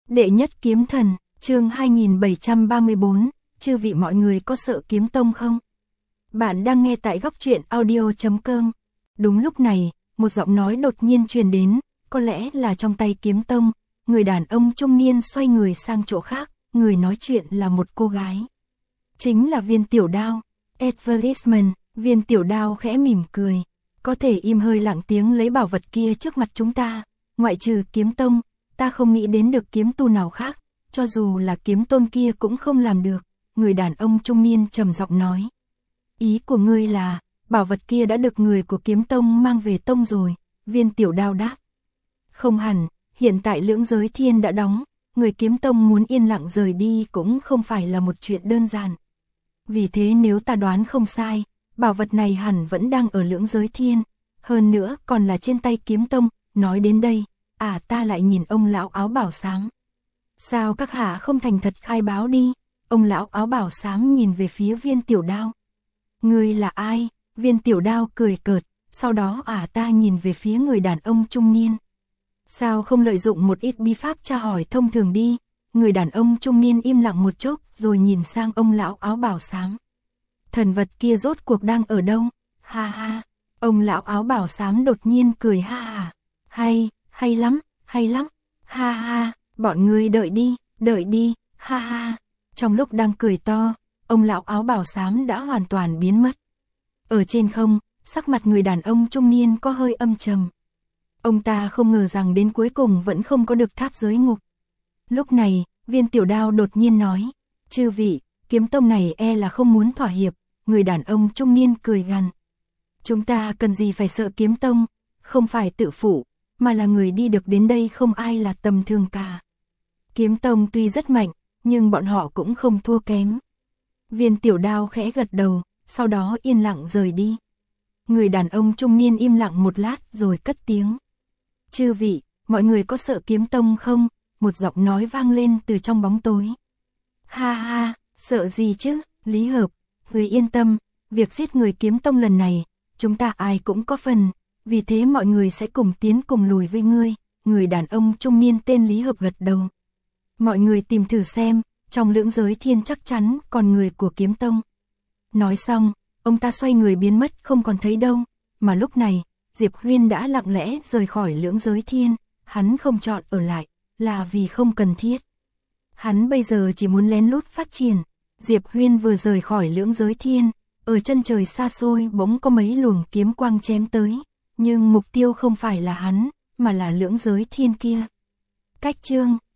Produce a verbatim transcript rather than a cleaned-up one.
Đệ nhất kiếm thần, chương hai nghìn bảy trăm ba mươi bốn, chư vị mọi người có sợ kiếm tông không? Bạn đang nghe tại góc truyện audio chấm com. Đúng lúc này, một giọng nói đột nhiên truyền đến, có lẽ là trong tay kiếm tông, người đàn ông trung niên xoay người sang chỗ khác, người nói chuyện là một cô gái. Chính là Viên Tiểu Đao, Advertisement, Viên Tiểu Đao khẽ mỉm cười, có thể im hơi lặng tiếng lấy bảo vật kia trước mặt chúng ta, ngoại trừ kiếm tông, ta không nghĩ đến được kiếm tu nào khác, cho dù là kiếm tôn kia cũng không làm được, người đàn ông trung niên trầm giọng nói. Ý của ngươi là, bảo vật kia đã được người của kiếm tông mang về tông rồi, Viên Tiểu Đao đáp. Không hẳn, hiện tại lưỡng giới thiên đã đóng, người kiếm tông muốn yên lặng rời đi cũng không phải là một chuyện đơn giản. Vì thế nếu ta đoán không sai, bảo vật này hẳn vẫn đang ở lưỡng giới thiên, hơn nữa còn là trên tay kiếm tông, nói đến đây, à ta lại nhìn ông lão áo bảo xám. Sao các hạ không thành thật khai báo đi, ông lão áo bảo xám nhìn về phía Viên Tiểu Đao. Ngươi là ai? Viên Tiểu Đao cười cợt, sau đó à ta nhìn về phía người đàn ông trung niên. Sao không lợi dụng một ít bí pháp tra hỏi thông thường đi? Người đàn ông trung niên im lặng một chút rồi nhìn sang ông lão áo bảo xám. Thần vật kia rốt cuộc đang ở đâu? Ha ha, ông lão áo bảo xám đột nhiên cười ha ha. Hay, hay lắm, hay lắm, ha ha, bọn ngươi đợi đi, đợi đi, ha ha. Trong lúc đang cười to, ông lão áo bảo xám đã hoàn toàn biến mất. Ở trên không, sắc mặt người đàn ông trung niên có hơi âm trầm. Ông ta không ngờ rằng đến cuối cùng vẫn không có được tháp giới ngục. Lúc này, Viên Tiểu Đao đột nhiên nói, chư vị, kiếm tông này e là không muốn thỏa hiệp, người đàn ông trung niên cười gằn. Chúng ta cần gì phải sợ kiếm tông, không phải tự phụ, mà là người đi được đến đây không ai là tầm thường cả. Kiếm tông tuy rất mạnh, nhưng bọn họ cũng không thua kém. Viên Tiểu Đao khẽ gật đầu, sau đó yên lặng rời đi. Người đàn ông trung niên im lặng một lát rồi cất tiếng. Chư vị, mọi người có sợ kiếm tông không? Một giọng nói vang lên từ trong bóng tối. Ha ha, sợ gì chứ, Lý Hợp, người yên tâm, việc giết người kiếm tông lần này, chúng ta ai cũng có phần, vì thế mọi người sẽ cùng tiến cùng lùi với ngươi. Người đàn ông trung niên tên Lý Hợp gật đầu. Mọi người tìm thử xem, trong lưỡng giới thiên chắc chắn còn người của kiếm tông. Nói xong, ông ta xoay người biến mất không còn thấy đâu, mà lúc này, Diệp Huyên đã lặng lẽ rời khỏi lưỡng giới thiên, hắn không chọn ở lại, là vì không cần thiết. Hắn bây giờ chỉ muốn lén lút phát triển. Diệp Huyên vừa rời khỏi lưỡng giới thiên, ở chân trời xa xôi bỗng có mấy luồng kiếm quang chém tới, nhưng mục tiêu không phải là hắn, mà là lưỡng giới thiên kia. Cách chương